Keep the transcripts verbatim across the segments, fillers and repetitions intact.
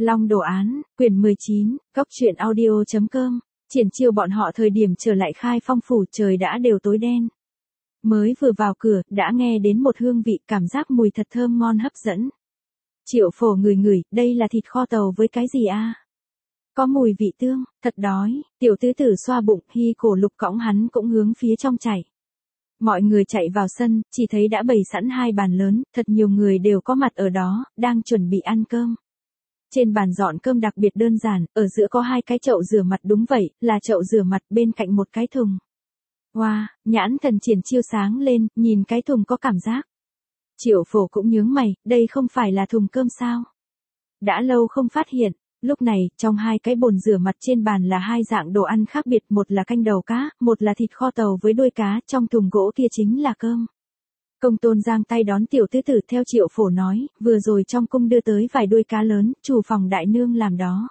Long đồ án, quyển mười chín, góc truyện audio chấm com. Triển Chiêu bọn họ thời điểm trở lại Khai Phong phủ trời đã đều tối đen. Mới vừa vào cửa, đã nghe đến một hương vị cảm giác mùi thật thơm ngon hấp dẫn. Triệu Phổ ngửi ngửi, đây là thịt kho tàu với cái gì a? Có mùi vị tương, thật đói, tiểu tứ tử xoa bụng, Hy cổ lục cõng hắn cũng hướng phía trong chạy. Mọi người chạy vào sân, chỉ thấy đã bày sẵn hai bàn lớn, thật nhiều người đều có mặt ở đó, đang chuẩn bị ăn cơm. Trên bàn dọn cơm đặc biệt đơn giản, ở giữa có hai cái chậu rửa mặt, đúng vậy, là chậu rửa mặt, bên cạnh một cái thùng. Wow, nhãn thần Triển Chiêu sáng lên, nhìn cái thùng có cảm giác. Triệu Phổ cũng nhướng mày, đây không phải là thùng cơm sao? Đã lâu không phát hiện. Lúc này, trong hai cái bồn rửa mặt trên bàn là hai dạng đồ ăn khác biệt, một là canh đầu cá, một là thịt kho tàu với đuôi cá, trong thùng gỗ kia chính là cơm. Công tôn giang tay đón tiểu tứ tử theo Triệu Phổ nói, vừa rồi trong cung đưa tới vài đuôi cá lớn, chủ phòng đại nương làm đó.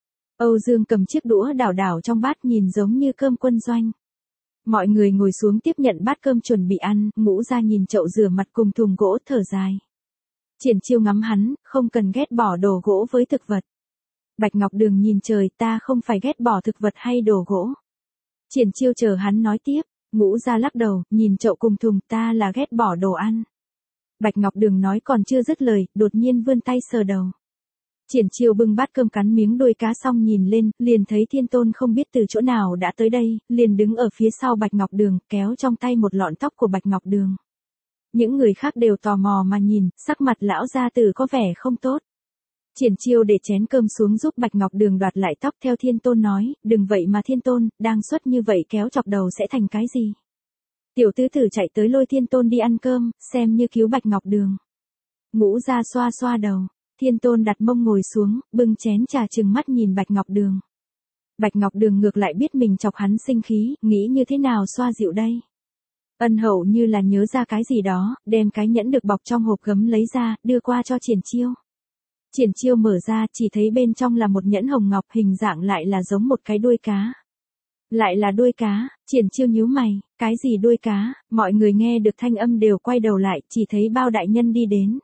Âu Dương cầm chiếc đũa đảo đảo trong bát nhìn giống như cơm quân doanh. Mọi người ngồi xuống tiếp nhận bát cơm chuẩn bị ăn, Ngũ Gia nhìn chậu rửa mặt cùng thùng gỗ thở dài. Triển Chiêu ngắm hắn, không cần ghét bỏ đồ gỗ với thực vật. Bạch Ngọc Đường nhìn trời, ta không phải ghét bỏ thực vật hay đồ gỗ. Triển Chiêu chờ hắn nói tiếp, Ngũ Gia lắc đầu, nhìn chậu cùng thùng, ta là ghét bỏ đồ ăn. Bạch Ngọc Đường nói còn chưa dứt lời, đột nhiên vươn tay sờ đầu. Triển Chiêu bưng bát cơm cắn miếng đuôi cá xong nhìn lên, liền thấy Thiên Tôn không biết từ chỗ nào đã tới đây, liền đứng ở phía sau Bạch Ngọc Đường, kéo trong tay một lọn tóc của Bạch Ngọc Đường. Những người khác đều tò mò mà nhìn, sắc mặt lão gia tử có vẻ không tốt. Triển Chiêu để chén cơm xuống giúp Bạch Ngọc Đường đoạt lại tóc theo Thiên Tôn nói, đừng vậy mà Thiên Tôn, đang xuất như vậy kéo chọc đầu sẽ thành cái gì. Tiểu tứ tử chạy tới lôi Thiên Tôn đi ăn cơm, xem như cứu Bạch Ngọc Đường. Ngũ Gia xoa xoa đầu, Thiên Tôn đặt mông ngồi xuống, bưng chén trà trừng mắt nhìn Bạch Ngọc Đường. Bạch Ngọc Đường ngược lại biết mình chọc hắn sinh khí, nghĩ như thế nào xoa dịu đây. Ân Hậu như là nhớ ra cái gì đó, đem cái nhẫn được bọc trong hộp gấm lấy ra, đưa qua cho Triển Chiêu. Triển Chiêu mở ra, chỉ thấy bên trong là một nhẫn hồng ngọc, hình dạng lại là giống một cái đuôi cá. Lại là đuôi cá, Triển Chiêu nhíu mày, cái gì đuôi cá, mọi người nghe được thanh âm đều quay đầu lại, chỉ thấy Bao đại nhân đi đến.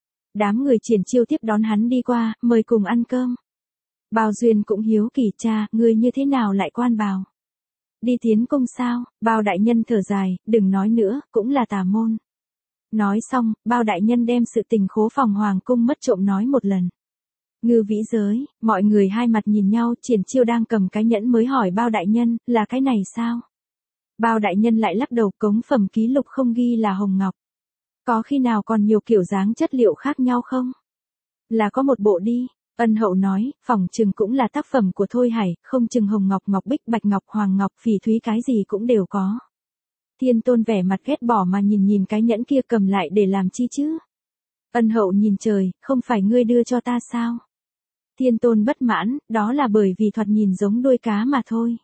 Đám người Triển Chiêu tiếp đón hắn đi qua, mời cùng ăn cơm. Bao Duyên cũng hiếu kỳ, cha, ngươi như thế nào lại quan bào? Đi tiến cung sao? Bao đại nhân thở dài, đừng nói nữa, cũng là tà môn. Nói xong, Bao đại nhân đem sự tình khố phòng hoàng cung mất trộm nói một lần. Ngư vĩ giới, mọi người hai mặt nhìn nhau, Triển Chiêu đang cầm cái nhẫn mới hỏi Bao đại nhân, là cái này sao? Bao đại nhân lại lắc đầu, cống phẩm ký lục không ghi là hồng ngọc. Có khi nào còn nhiều kiểu dáng chất liệu khác nhau không? Là có một bộ đi. Ân Hậu nói, phỏng chừng cũng là tác phẩm của Thôi Hải, không chừng hồng ngọc, ngọc bích, bạch ngọc, hoàng ngọc, phỉ thúy cái gì cũng đều có. Thiên Tôn vẻ mặt ghét bỏ mà nhìn nhìn cái nhẫn kia, cầm lại để làm chi chứ? Ân Hậu nhìn trời, không phải ngươi đưa cho ta sao? Thiên Tôn bất mãn, đó là bởi vì thoạt nhìn giống đuôi cá mà thôi.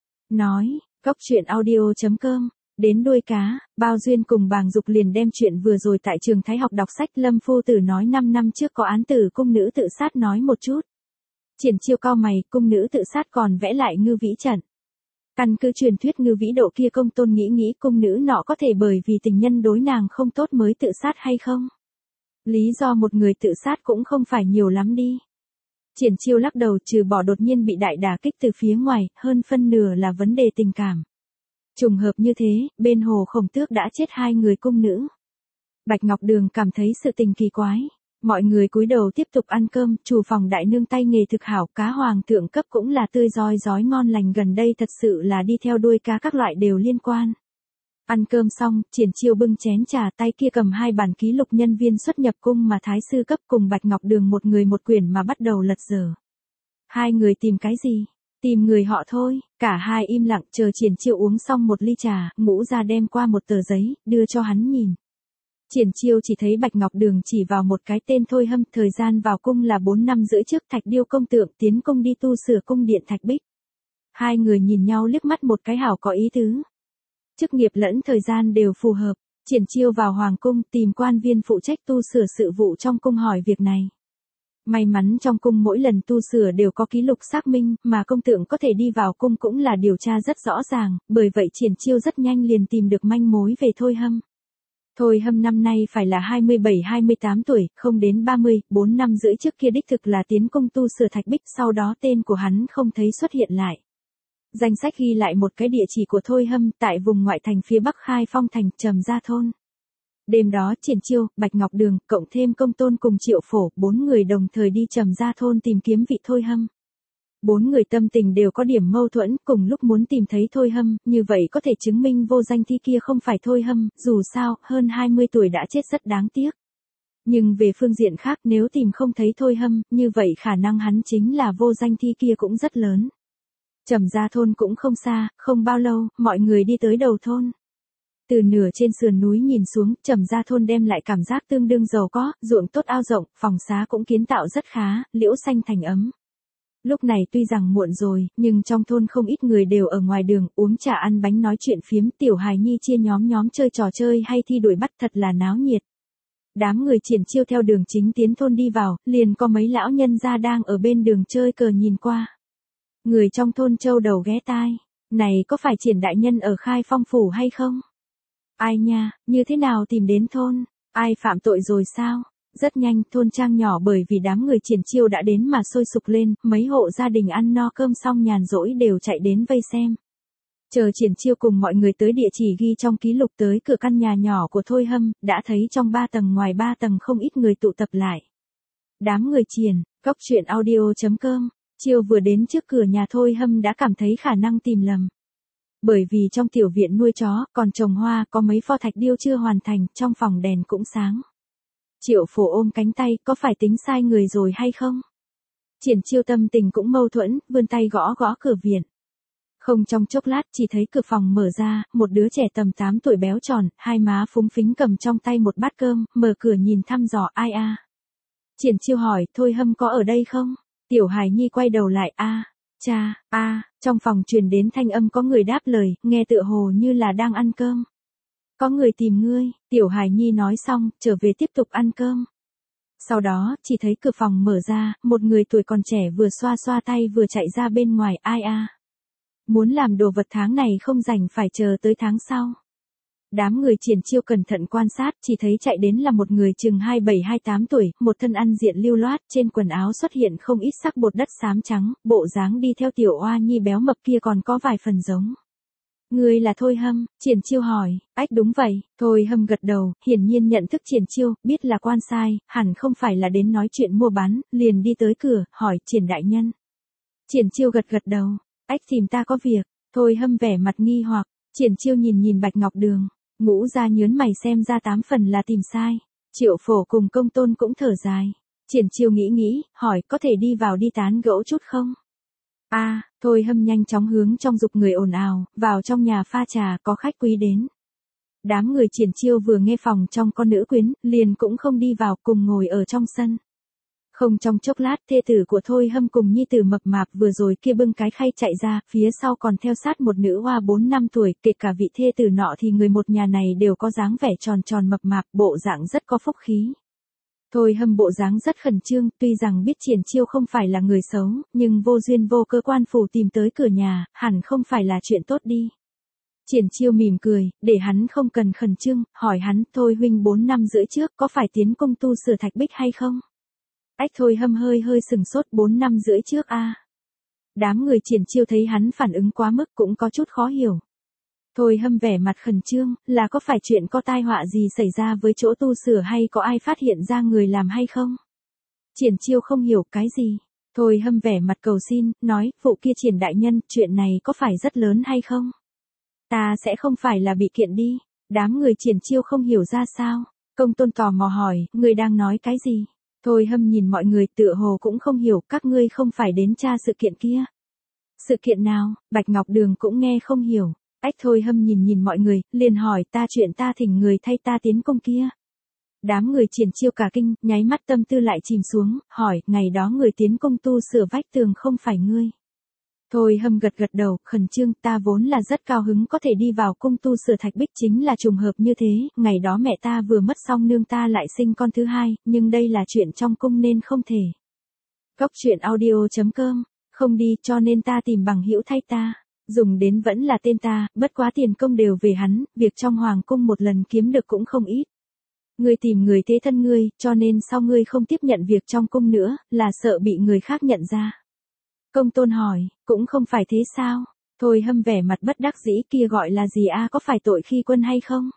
Nói, góc truyện audio chấm com. Đến đuôi cá, Bao Duyên cùng Bàng Dục liền đem chuyện vừa rồi tại trường Thái học đọc sách Lâm Phu Tử nói năm năm trước có án tử cung nữ tự sát nói một chút. Triển Chiêu cau mày, cung nữ tự sát còn vẽ lại ngư vĩ trận. Căn cứ truyền thuyết ngư vĩ độ kia, công tôn nghĩ nghĩ cung nữ nọ có thể bởi vì tình nhân đối nàng không tốt mới tự sát hay không? Lý do một người tự sát cũng không phải nhiều lắm đi. Triển Chiêu lắc đầu, trừ bỏ đột nhiên bị đại đả kích từ phía ngoài, hơn phân nửa là vấn đề tình cảm. Trùng hợp như thế, bên hồ Khổng Tước đã chết hai người cung nữ. Bạch Ngọc Đường cảm thấy sự tình kỳ quái. Mọi người cúi đầu tiếp tục ăn cơm, chủ phòng đại nương tay nghề thực hảo, cá hoàng thượng cấp cũng là tươi rói rói ngon lành, gần đây thật sự là đi theo đuôi cá các loại đều liên quan. Ăn cơm xong, Triển Chiêu bưng chén trà, tay kia cầm hai bản ký lục nhân viên xuất nhập cung mà thái sư cấp cùng Bạch Ngọc Đường một người một quyển mà bắt đầu lật dở. Hai người tìm cái gì? Tìm người họ thôi. Cả hai im lặng chờ Triển Chiêu uống xong một ly trà, Ngũ Gia đem qua một tờ giấy, đưa cho hắn nhìn. Triển Chiêu chỉ thấy Bạch Ngọc Đường chỉ vào một cái tên Thôi Hâm, thời gian vào cung là bốn năm rưỡi trước, Thạch Điêu công tượng tiến cung đi tu sửa cung điện Thạch Bích. Hai người nhìn nhau liếc mắt một cái, hảo có ý tứ. Chức nghiệp lẫn thời gian đều phù hợp. Triển Chiêu vào hoàng cung tìm quan viên phụ trách tu sửa sự vụ trong cung hỏi việc này. May mắn trong cung mỗi lần tu sửa đều có ký lục xác minh, mà công tượng có thể đi vào cung cũng là điều tra rất rõ ràng, bởi vậy Triển Chiêu rất nhanh liền tìm được manh mối về Thôi Hâm. Thôi Hâm năm nay phải là hai mươi bảy hai mươi tám tuổi, không đến ba mươi, bốn năm rưỡi trước kia đích thực là tiến công tu sửa thạch bích, sau đó tên của hắn không thấy xuất hiện lại. Danh sách ghi lại một cái địa chỉ của Thôi Hâm tại vùng ngoại thành phía bắc Khai Phong thành, Trầm Gia thôn. Đêm đó Triển Chiêu, Bạch Ngọc Đường, cộng thêm Công Tôn cùng Triệu Phổ, bốn người đồng thời đi Trầm Gia thôn tìm kiếm vị Thôi Hâm. Bốn người tâm tình đều có điểm mâu thuẫn, cùng lúc muốn tìm thấy Thôi Hâm, như vậy có thể chứng minh vô danh thi kia không phải Thôi Hâm, dù sao, hơn hai mươi tuổi đã chết rất đáng tiếc. Nhưng về phương diện khác, nếu tìm không thấy Thôi Hâm, như vậy khả năng hắn chính là vô danh thi kia cũng rất lớn. Trầm Gia thôn cũng không xa, không bao lâu, mọi người đi tới đầu thôn. Từ nửa trên sườn núi nhìn xuống, Trầm Gia thôn đem lại cảm giác tương đương giàu có, ruộng tốt ao rộng, phòng xá cũng kiến tạo rất khá, liễu xanh thành ấm. Lúc này tuy rằng muộn rồi, nhưng trong thôn không ít người đều ở ngoài đường, uống trà ăn bánh nói chuyện phiếm, tiểu hài nhi chia nhóm nhóm chơi trò chơi hay thi đuổi bắt, thật là náo nhiệt. Đám người Triển Chiêu theo đường chính tiến thôn đi vào, liền có mấy lão nhân gia đang ở bên đường chơi cờ nhìn qua. Người trong thôn châu đầu ghé tai, này có phải Triển đại nhân ở Khai Phong phủ hay không? Ai nha, như thế nào tìm đến thôn, ai phạm tội rồi sao? Rất nhanh, thôn trang nhỏ bởi vì đám người Triển Chiêu đã đến mà sôi sục lên, mấy hộ gia đình ăn no cơm xong nhàn rỗi đều chạy đến vây xem. Chờ Triển Chiêu cùng mọi người tới địa chỉ ghi trong ký lục tới cửa căn nhà nhỏ của Thôi Hâm, đã thấy trong ba tầng ngoài ba tầng không ít người tụ tập lại. Đám người Triển, cốc truyện audio chấm com, Chiêu vừa đến trước cửa nhà Thôi Hâm đã cảm thấy khả năng tìm lầm. Bởi vì trong tiểu viện nuôi chó, còn trồng hoa, có mấy pho thạch điêu chưa hoàn thành, trong phòng đèn cũng sáng. Triệu Phổ ôm cánh tay, có phải tính sai người rồi hay không? Triển Chiêu tâm tình cũng mâu thuẫn, vươn tay gõ gõ cửa viện. Không trong chốc lát chỉ thấy cửa phòng mở ra, một đứa trẻ tầm tám tuổi béo tròn, hai má phúng phính cầm trong tay một bát cơm, mở cửa nhìn thăm dò ai a. À? Triển Chiêu hỏi, Thôi Hâm có ở đây không? Tiểu hài nhi quay đầu lại, a, à, cha, a, à, trong phòng truyền đến thanh âm có người đáp lời, nghe tựa hồ như là đang ăn cơm. Có người tìm ngươi, tiểu hài nhi nói xong, trở về tiếp tục ăn cơm. Sau đó, chỉ thấy cửa phòng mở ra, một người tuổi còn trẻ vừa xoa xoa tay vừa chạy ra bên ngoài, ai a. À? Muốn làm đồ vật tháng này không rảnh phải chờ tới tháng sau. Đám người Triển Chiêu cẩn thận quan sát, chỉ thấy chạy đến là một người chừng hai mươi bảy hai mươi tám tuổi, một thân ăn diện lưu loát, trên quần áo xuất hiện không ít sắc bột đất xám trắng, bộ dáng đi theo tiểu oa nhi béo mập kia còn có vài phần giống. Ngươi là Thôi Hâm, Triển Chiêu hỏi, ách đúng vậy, Thôi Hâm gật đầu, hiển nhiên nhận thức Triển Chiêu, biết là quan sai, hẳn không phải là đến nói chuyện mua bán, liền đi tới cửa, hỏi Triển đại nhân. Triển Chiêu gật gật đầu, ách tìm ta có việc, Thôi Hâm vẻ mặt nghi hoặc, Triển Chiêu nhìn nhìn Bạch Ngọc Đường, ngũ ra nhớn mày xem ra tám phần là tìm sai, Triệu Phổ cùng Công Tôn cũng thở dài. Triển Chiêu nghĩ nghĩ, hỏi có thể đi vào đi tán gẫu chút không? A, à, Thôi Hâm nhanh chóng hướng trong dục người ồn ào, vào trong nhà pha trà có khách quý đến. Đám người Triển Chiêu vừa nghe phòng trong con nữ quyến, liền cũng không đi vào cùng ngồi ở trong sân. Không trong chốc lát thê tử của Thôi Hâm cùng nhi tử mập mạp vừa rồi kia bưng cái khay chạy ra, phía sau còn theo sát một nữ hoa bốn năm tuổi, kể cả vị thê tử nọ thì người một nhà này đều có dáng vẻ tròn tròn mập mạp, bộ dạng rất có phúc khí. Thôi Hâm bộ dáng rất khẩn trương, tuy rằng biết Triển Chiêu không phải là người xấu, nhưng vô duyên vô cơ quan phủ tìm tới cửa nhà, hẳn không phải là chuyện tốt đi. Triển Chiêu mỉm cười, để hắn không cần khẩn trương, hỏi hắn, Thôi huynh bốn năm rưỡi trước có phải tiến công tu sửa thạch bích hay không? Ách Thôi Hâm hơi hơi sừng sốt, bốn năm rưỡi trước a. À. Đám người Triển Chiêu thấy hắn phản ứng quá mức cũng có chút khó hiểu. Thôi Hâm vẻ mặt khẩn trương, là có phải chuyện có tai họa gì xảy ra với chỗ tu sửa hay có ai phát hiện ra người làm hay không? Triển Chiêu không hiểu cái gì. Thôi Hâm vẻ mặt cầu xin, nói, vụ kia Triển đại nhân, chuyện này có phải rất lớn hay không? Ta sẽ không phải là bị kiện đi. Đám người Triển Chiêu không hiểu ra sao. Công Tôn tò mò hỏi, người đang nói cái gì? Thôi Hâm nhìn mọi người tựa hồ cũng không hiểu, các ngươi không phải đến tra sự kiện kia. Sự kiện nào? Bạch Ngọc Đường cũng nghe không hiểu. Ách Thôi Hâm nhìn nhìn mọi người, liền hỏi ta chuyện ta thỉnh người thay ta tiến công kia. Đám người Triển Chiêu cả kinh, nháy mắt tâm tư lại chìm xuống, hỏi, ngày đó người tiến công tu sửa vách tường không phải ngươi. Thôi Hâm gật gật đầu, khẩn trương, ta vốn là rất cao hứng có thể đi vào cung tu sửa thạch bích, chính là trùng hợp như thế, ngày đó mẹ ta vừa mất xong nương ta lại sinh con thứ hai, nhưng đây là chuyện trong cung nên không thể. Cốc truyện audio chấm com, không đi cho nên ta tìm bằng hữu thay ta. Dùng đến vẫn là tên ta, bất quá tiền công đều về hắn, việc trong hoàng cung một lần kiếm được cũng không ít. Ngươi tìm người thế thân ngươi, cho nên sau ngươi không tiếp nhận việc trong cung nữa, là sợ bị người khác nhận ra. Công tôn hỏi, cũng không phải thế sao? Thôi Hâm vẻ mặt bất đắc dĩ, kia gọi là gì a, có phải tội khi quân hay không?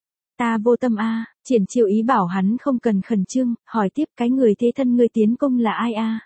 Ta vô tâm a. Triển Chiêu ý bảo hắn không cần khẩn trương, hỏi tiếp, cái người thế thân ngươi tiến cung là ai a?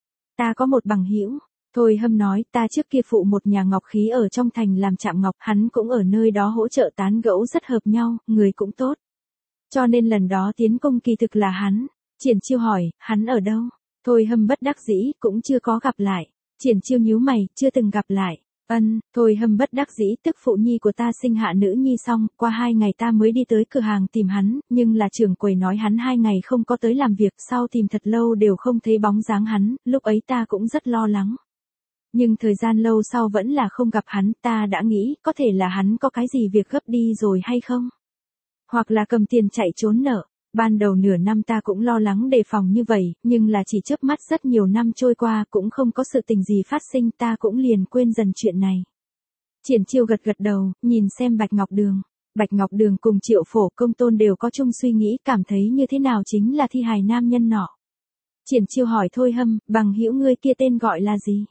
Ta có một bằng hữu. Thôi Hâm nói, ta trước kia phụ một nhà ngọc khí ở trong thành làm chạm ngọc, hắn cũng ở nơi đó hỗ trợ tán gẫu rất hợp nhau, người cũng tốt. Cho nên lần đó tiến cung kỳ thực là hắn. Triển Chiêu hỏi, hắn ở đâu? Thôi Hâm bất đắc dĩ, cũng chưa có gặp lại. Triển Chiêu nhíu mày, chưa từng gặp lại. Ân, Thôi Hâm bất đắc dĩ, tức phụ nhi của ta sinh hạ nữ nhi xong, qua hai ngày ta mới đi tới cửa hàng tìm hắn, nhưng là trưởng quầy nói hắn hai ngày không có tới làm việc, sau tìm thật lâu đều không thấy bóng dáng hắn, lúc ấy ta cũng rất lo lắng. Nhưng thời gian lâu sau vẫn là không gặp hắn, ta đã nghĩ, có thể là hắn có cái gì việc gấp đi rồi hay không? Hoặc là cầm tiền chạy trốn nợ. Ban đầu nửa năm ta cũng lo lắng đề phòng như vậy, nhưng là chỉ chớp mắt rất nhiều năm trôi qua cũng không có sự tình gì phát sinh, ta cũng liền quên dần chuyện này. Triển Chiêu gật gật đầu, nhìn xem Bạch Ngọc Đường. Bạch Ngọc Đường cùng Triệu Phổ Công Tôn đều có chung suy nghĩ, cảm thấy như thế nào chính là thi hài nam nhân nọ. Triển Chiêu hỏi Thôi Hâm, bằng hữu ngươi kia tên gọi là gì?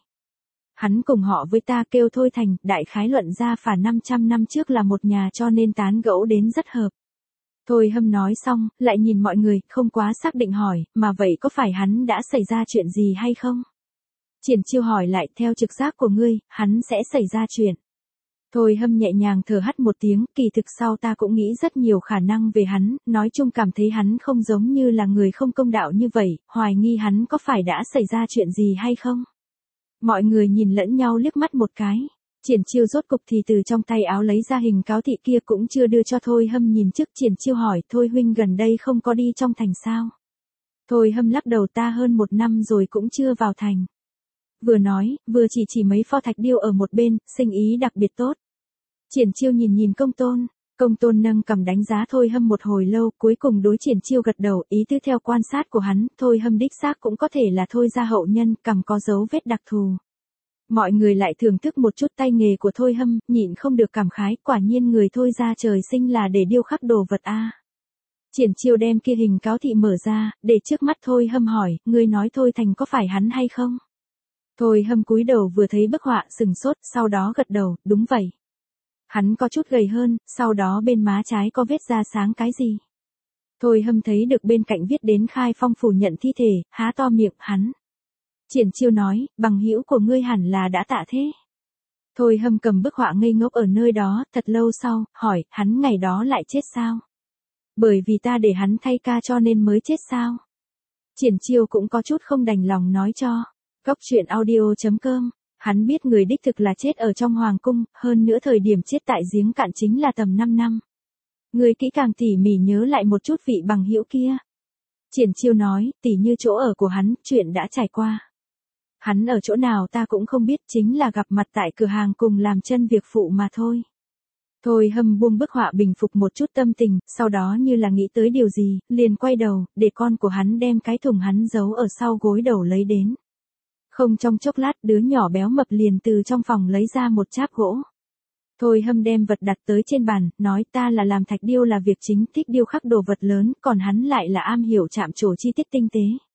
Hắn cùng họ với ta, kêu Thôi Thành, đại khái luận ra phả năm trăm năm trước là một nhà, cho nên tán gẫu đến rất hợp. Thôi Hâm nói xong, lại nhìn mọi người, không quá xác định hỏi, mà vậy có phải hắn đã xảy ra chuyện gì hay không? Triển Chiêu hỏi lại, theo trực giác của ngươi, hắn sẽ xảy ra chuyện. Thôi Hâm nhẹ nhàng thở hắt một tiếng, kỳ thực sau ta cũng nghĩ rất nhiều khả năng về hắn, nói chung cảm thấy hắn không giống như là người không công đạo như vậy, hoài nghi hắn có phải đã xảy ra chuyện gì hay không? Mọi người nhìn lẫn nhau liếc mắt một cái. Triển Chiêu rốt cục thì từ trong tay áo lấy ra hình cáo thị kia, cũng chưa đưa cho Thôi Hâm nhìn trước. Triển Chiêu hỏi, Thôi huynh gần đây không có đi trong thành sao? Thôi Hâm lắc đầu, ta hơn một năm rồi cũng chưa vào thành. Vừa nói, vừa chỉ chỉ mấy pho thạch điêu ở một bên, sinh ý đặc biệt tốt. Triển Chiêu nhìn nhìn Công Tôn, Công Tôn nâng cầm đánh giá Thôi Hâm một hồi lâu, cuối cùng đối Triển Chiêu gật đầu, ý tứ theo quan sát của hắn, Thôi Hâm đích xác cũng có thể là Thôi gia hậu nhân, cằm có dấu vết đặc thù. Mọi người lại thưởng thức một chút tay nghề của Thôi Hâm, nhịn không được cảm khái, quả nhiên người Thôi gia trời sinh là để điêu khắc đồ vật a. Triển Chiêu đem kia hình cáo thị mở ra, để trước mắt Thôi Hâm hỏi, ngươi nói Thôi Thành có phải hắn hay không? Thôi Hâm cúi đầu vừa thấy bức họa sừng sốt, sau đó gật đầu, đúng vậy. Hắn có chút gầy hơn, sau đó bên má trái có vết da sáng cái gì? Thôi Hâm thấy được bên cạnh viết đến Khai Phong phủ nhận thi thể, há to miệng, hắn. Triển Chiêu nói, bằng hữu của ngươi hẳn là đã tạ thế. Thôi Hâm cầm bức họa ngây ngốc ở nơi đó, thật lâu sau, hỏi, hắn ngày đó lại chết sao? Bởi vì ta để hắn thay ca cho nên mới chết sao? Triển Chiêu cũng có chút không đành lòng nói cho. Góc truyện audio chấm com, hắn biết người đích thực là chết ở trong hoàng cung, hơn nữa thời điểm chết tại giếng cạn chính là tầm năm năm. Người kỹ càng tỉ mỉ nhớ lại một chút vị bằng hữu kia. Triển Chiêu nói, tỉ như chỗ ở của hắn, chuyện đã trải qua. Hắn ở chỗ nào ta cũng không biết, chính là gặp mặt tại cửa hàng cùng làm chân việc phụ mà thôi. Thôi Hâm buông bức họa bình phục một chút tâm tình, sau đó như là nghĩ tới điều gì, liền quay đầu, để con của hắn đem cái thùng hắn giấu ở sau gối đầu lấy đến. Không trong chốc lát, đứa nhỏ béo mập liền từ trong phòng lấy ra một cháp gỗ. Thôi Hâm đem vật đặt tới trên bàn, nói ta là làm thạch điêu là việc chính, thích điêu khắc đồ vật lớn, còn hắn lại là am hiểu chạm trổ chi tiết tinh tế.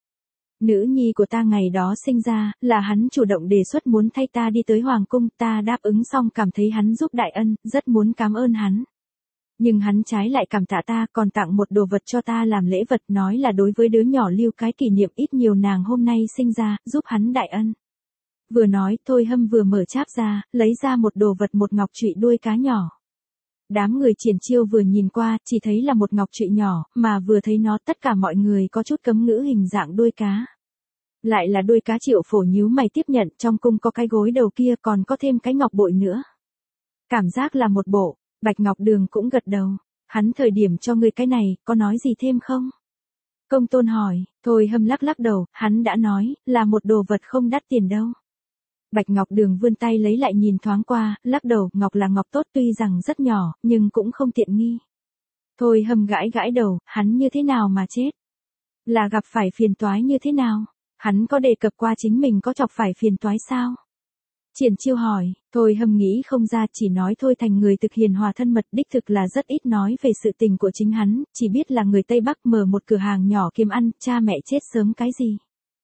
Nữ nhi của ta ngày đó sinh ra, là hắn chủ động đề xuất muốn thay ta đi tới hoàng cung, ta đáp ứng xong cảm thấy hắn giúp đại ân, rất muốn cảm ơn hắn. Nhưng hắn trái lại cảm tạ ta, còn tặng một đồ vật cho ta làm lễ vật, nói là đối với đứa nhỏ lưu cái kỷ niệm, ít nhiều nàng hôm nay sinh ra, giúp hắn đại ân. Vừa nói, Thôi Hâm vừa mở cháp ra, lấy ra một đồ vật, một ngọc trụy đuôi cá nhỏ. Đám người Triển Chiêu vừa nhìn qua, chỉ thấy là một ngọc trụy nhỏ, mà vừa thấy nó tất cả mọi người có chút cấm ngữ hình dạng đuôi cá. Lại là đuôi cá. Triệu Phổ nhíu mày tiếp nhận, trong cung có cái gối đầu kia còn có thêm cái ngọc bội nữa. Cảm giác là một bộ. Bạch Ngọc Đường cũng gật đầu. Hắn thời điểm cho ngươi cái này, có nói gì thêm không? Công Tôn hỏi. Thôi Hâm lắc lắc đầu, hắn đã nói, là một đồ vật không đắt tiền đâu. Bạch Ngọc Đường vươn tay lấy lại nhìn thoáng qua, lắc đầu, ngọc là ngọc tốt tuy rằng rất nhỏ, nhưng cũng không tiện nghi. Thôi Hâm gãi gãi đầu, hắn như thế nào mà chết? Là gặp phải phiền toái như thế nào? Hắn có đề cập qua chính mình có chọc phải phiền toái sao? Triển Chiêu hỏi, Thôi Hâm nghĩ không ra, chỉ nói Thôi Thành người thực hiền hòa thân mật, đích thực là rất ít nói về sự tình của chính hắn, chỉ biết là người Tây Bắc mở một cửa hàng nhỏ kiếm ăn, cha mẹ chết sớm cái gì.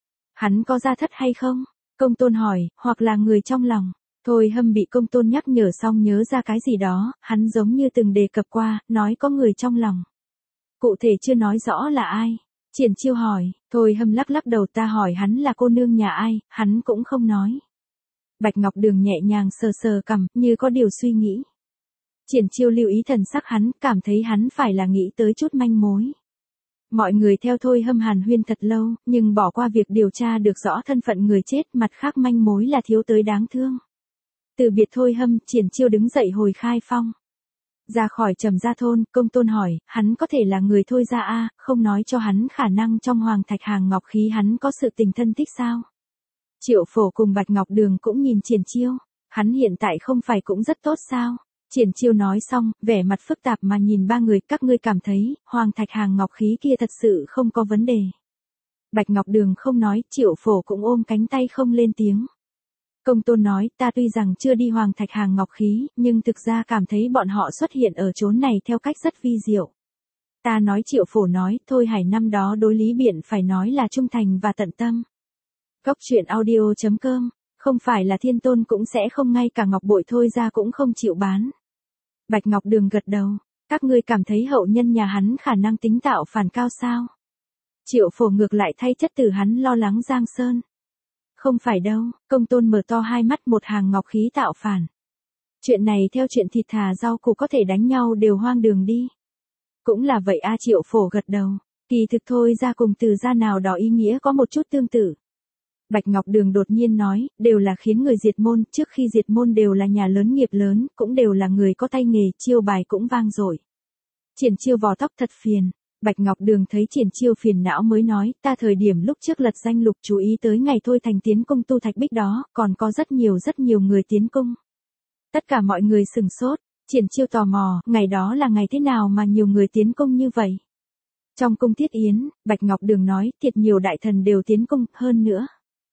Hắn có gia thất hay không? Công Tôn hỏi, hoặc là người trong lòng. Thôi Hâm bị Công Tôn nhắc nhở xong nhớ ra cái gì đó, hắn giống như từng đề cập qua, nói có người trong lòng. Cụ thể chưa nói rõ là ai. Triển Chiêu hỏi, Thôi Hâm lắc lắc đầu, ta hỏi hắn là cô nương nhà ai, hắn cũng không nói. Bạch Ngọc Đường nhẹ nhàng sờ sờ cằm, như có điều suy nghĩ. Triển Chiêu lưu ý thần sắc hắn, cảm thấy hắn phải là nghĩ tới chút manh mối. Mọi người theo Thôi Hâm hàn huyên thật lâu, nhưng bỏ qua việc điều tra được rõ thân phận người chết, mặt khác manh mối là thiếu tới đáng thương. Từ biệt Thôi Hâm, Triển Chiêu đứng dậy hồi Khai Phong. Ra khỏi Trầm Gia thôn, Công Tôn hỏi, hắn có thể là người Thôi gia a, không nói cho hắn khả năng trong Hoàng Thạch Hàng Ngọc Khí hắn có sự tình thân thích sao? Triệu Phổ cùng Bạch Ngọc Đường cũng nhìn Triển Chiêu, hắn hiện tại không phải cũng rất tốt sao? Triển Chiêu nói xong, vẻ mặt phức tạp mà nhìn ba người, các ngươi cảm thấy, Hoàng Thạch Hàng Ngọc Khí kia thật sự không có vấn đề. Bạch Ngọc Đường không nói, Triệu Phổ cũng ôm cánh tay không lên tiếng. Công Tôn nói, ta tuy rằng chưa đi Hoàng Thạch Hàng Ngọc Khí, nhưng thực ra cảm thấy bọn họ xuất hiện ở chốn này theo cách rất vi diệu. Ta nói Triệu Phổ nói, Thôi Hải năm đó đối Lý Biện phải nói là trung thành và tận tâm. Góc truyện audio chấm com, không phải là Thiên Tôn cũng sẽ không, ngay cả ngọc bội Thôi ra cũng không chịu bán. Bạch Ngọc Đường gật đầu, các ngươi cảm thấy hậu nhân nhà hắn khả năng tính tạo phản cao sao? Triệu Phổ ngược lại thay chất tử hắn lo lắng Giang Sơn. Không phải đâu, Công Tôn mở to hai mắt, một hàng ngọc khí tạo phản. Chuyện này theo chuyện thịt thà rau củ có thể đánh nhau đều hoang đường đi. Cũng là vậy a, Triệu Phổ gật đầu, kỳ thực Thôi ra cùng Từ gia nào đó ý nghĩa có một chút tương tự. Bạch Ngọc Đường đột nhiên nói, đều là khiến người diệt môn, trước khi diệt môn đều là nhà lớn nghiệp lớn, cũng đều là người có tay nghề, chiêu bài cũng vang dội. Triển Chiêu vò tóc thật phiền. Bạch Ngọc Đường thấy Triển Chiêu phiền não mới nói, ta thời điểm lúc trước lật danh lục chú ý tới ngày Thôi Thành tiến cung tu thạch bích đó, còn có rất nhiều rất nhiều người tiến cung. Tất cả mọi người sừng sốt, Triển Chiêu tò mò, ngày đó là ngày thế nào mà nhiều người tiến cung như vậy? Trong cung Thiết Yến, Bạch Ngọc Đường nói, thiệt nhiều đại thần đều tiến cung, hơn nữa.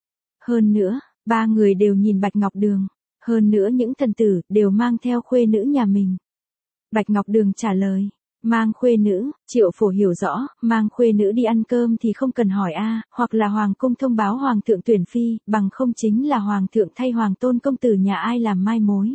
Hơn nữa, ba người đều nhìn Bạch Ngọc Đường, hơn nữa những thần tử đều mang theo khuê nữ nhà mình. Bạch Ngọc Đường trả lời. Mang khuê nữ, Triệu Phổ hiểu rõ, mang khuê nữ đi ăn cơm thì không cần hỏi a, hoặc là hoàng cung thông báo hoàng thượng tuyển phi, bằng không chính là hoàng thượng thay hoàng tôn công tử nhà ai làm mai mối.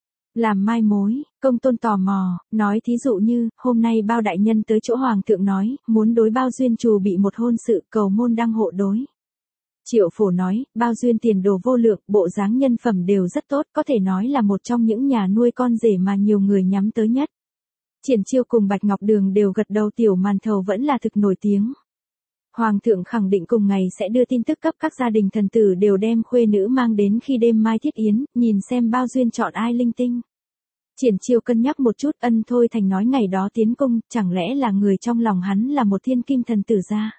Làm mai mối, Công Tôn tò mò, nói thí dụ như, hôm nay bao đại nhân tới chỗ hoàng thượng nói, muốn đối Bao Duyên trù bị một hôn sự, cầu môn đăng hộ đối. Triệu Phổ nói, Bao Duyên tiền đồ vô lượng, bộ dáng nhân phẩm đều rất tốt, có thể nói là một trong những nhà nuôi con rể mà nhiều người nhắm tới nhất. Triển Chiêu cùng Bạch Ngọc Đường đều gật đầu, tiểu màn thầu vẫn là thực nổi tiếng. Hoàng thượng khẳng định cùng ngày sẽ đưa tin tức cấp các gia đình thần tử đều đem khuê nữ mang đến khi đêm mai thiết yến, nhìn xem Bao Duyên chọn ai linh tinh. Triển Chiêu cân nhắc một chút, ân Thôi Thành nói ngày đó tiến cung, chẳng lẽ là người trong lòng hắn là một thiên kim thần tử gia.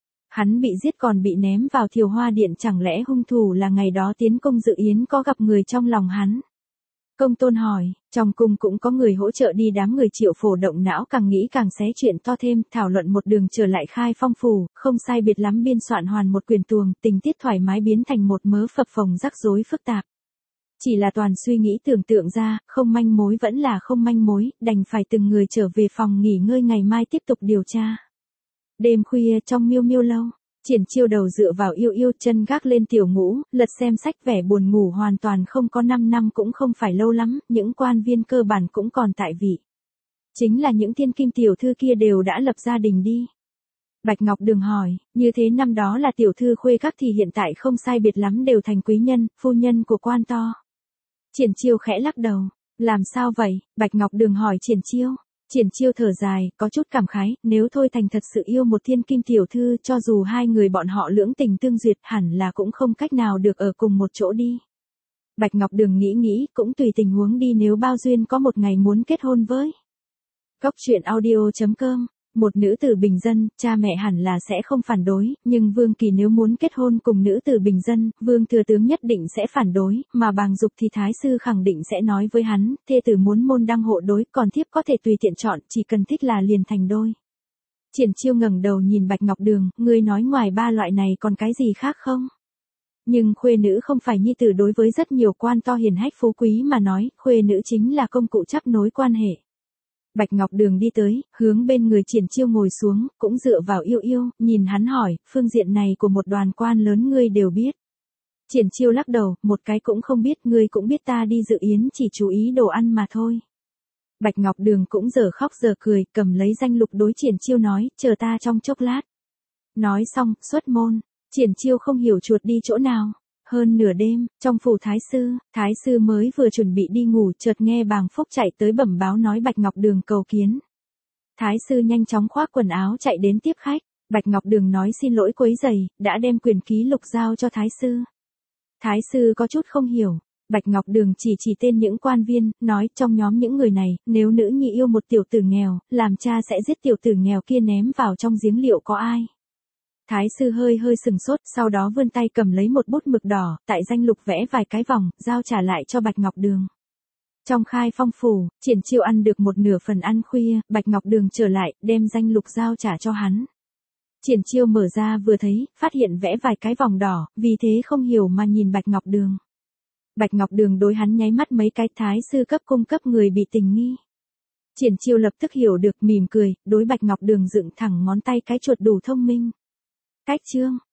Hắn bị giết còn bị ném vào Thiều Hoa Điện, chẳng lẽ hung thủ là ngày đó tiến cung dự yến có gặp người trong lòng hắn. Công Tôn hỏi, trong cung cũng có người hỗ trợ đi, đám người Triệu Phổ động não, càng nghĩ càng xé chuyện to thêm, thảo luận một đường trở lại Khai Phong phủ, không sai biệt lắm biên soạn hoàn một quyển tuồng, tình tiết thoải mái biến thành một mớ phập phồng rắc rối phức tạp. Chỉ là toàn suy nghĩ tưởng tượng ra, không manh mối vẫn là không manh mối, đành phải từng người trở về phòng nghỉ ngơi, ngày mai tiếp tục điều tra. Đêm khuya trong Miêu Miêu lâu, Triển Chiêu đầu dựa vào yêu yêu, chân gác lên tiểu ngũ, lật xem sách, vẻ buồn ngủ hoàn toàn không có. Năm năm cũng không phải lâu lắm, những quan viên cơ bản cũng còn tại vị. Chính là những thiên kim tiểu thư kia đều đã lập gia đình đi. Bạch Ngọc Đường hỏi, như thế năm đó là tiểu thư khuê các thì hiện tại không sai biệt lắm đều thành quý nhân, phu nhân của quan to. Triển Chiêu khẽ lắc đầu, làm sao vậy? Bạch Ngọc Đường hỏi Triển Chiêu. Triển Chiêu thở dài, có chút cảm khái, nếu Thôi Thành thật sự yêu một thiên kim tiểu thư, cho dù hai người bọn họ lưỡng tình tương duyệt, hẳn là cũng không cách nào được ở cùng một chỗ đi. Bạch Ngọc Đường nghĩ nghĩ, cũng tùy tình huống đi, nếu Bao Duyên có một ngày muốn kết hôn với. Góc truyện audio chấm com, một nữ tử bình dân, cha mẹ hẳn là sẽ không phản đối, nhưng Vương Kỳ nếu muốn kết hôn cùng nữ tử bình dân, Vương Thừa Tướng nhất định sẽ phản đối, mà Bàng Dục thì Thái Sư khẳng định sẽ nói với hắn, thê tử muốn môn đăng hộ đối, còn thiếp có thể tùy tiện chọn, chỉ cần thích là liền thành đôi. Triển Chiêu ngẩng đầu nhìn Bạch Ngọc Đường, ngươi nói ngoài ba loại này còn cái gì khác không? Nhưng khuê nữ không phải nhi tử, đối với rất nhiều quan to hiền hách phú quý mà nói, khuê nữ chính là công cụ chấp nối quan hệ. Bạch Ngọc Đường đi tới, hướng bên người Triển Chiêu ngồi xuống, cũng dựa vào yêu yêu, nhìn hắn hỏi, phương diện này của một đoàn quan lớn ngươi đều biết. Triển Chiêu lắc đầu, một cái cũng không biết, ngươi cũng biết ta đi dự yến chỉ chú ý đồ ăn mà thôi. Bạch Ngọc Đường cũng giờ khóc giờ cười, cầm lấy danh lục đối Triển Chiêu nói, chờ ta trong chốc lát. Nói xong, xuất môn, Triển Chiêu không hiểu chuột đi chỗ nào. Hơn nửa đêm, trong phủ thái sư, thái sư mới vừa chuẩn bị đi ngủ, chợt nghe Bàng Phúc chạy tới bẩm báo nói Bạch Ngọc Đường cầu kiến. Thái sư nhanh chóng khoác quần áo chạy đến tiếp khách, Bạch Ngọc Đường nói xin lỗi quấy rầy, đã đem quyền ký lục giao cho thái sư. Thái sư có chút không hiểu, Bạch Ngọc Đường chỉ chỉ tên những quan viên, nói trong nhóm những người này, nếu nữ nhi yêu một tiểu tử nghèo, làm cha sẽ giết tiểu tử nghèo kia ném vào trong giếng, liệu có ai? Thái sư hơi hơi sừng sốt, sau đó vươn tay cầm lấy một bút mực đỏ, tại danh lục vẽ vài cái vòng, giao trả lại cho Bạch Ngọc Đường. Trong khai phong phủ, Triển Chiêu ăn được một nửa phần ăn khuya, Bạch Ngọc Đường trở lại, đem danh lục giao trả cho hắn. Triển Chiêu mở ra vừa thấy, phát hiện vẽ vài cái vòng đỏ, vì thế không hiểu mà nhìn Bạch Ngọc Đường. Bạch Ngọc Đường đối hắn nháy mắt mấy cái, thái sư cấp cung cấp người bị tình nghi. Triển Chiêu lập tức hiểu được, mỉm cười, đối Bạch Ngọc Đường dựng thẳng ngón tay cái chuột đủ thông minh. Cách chương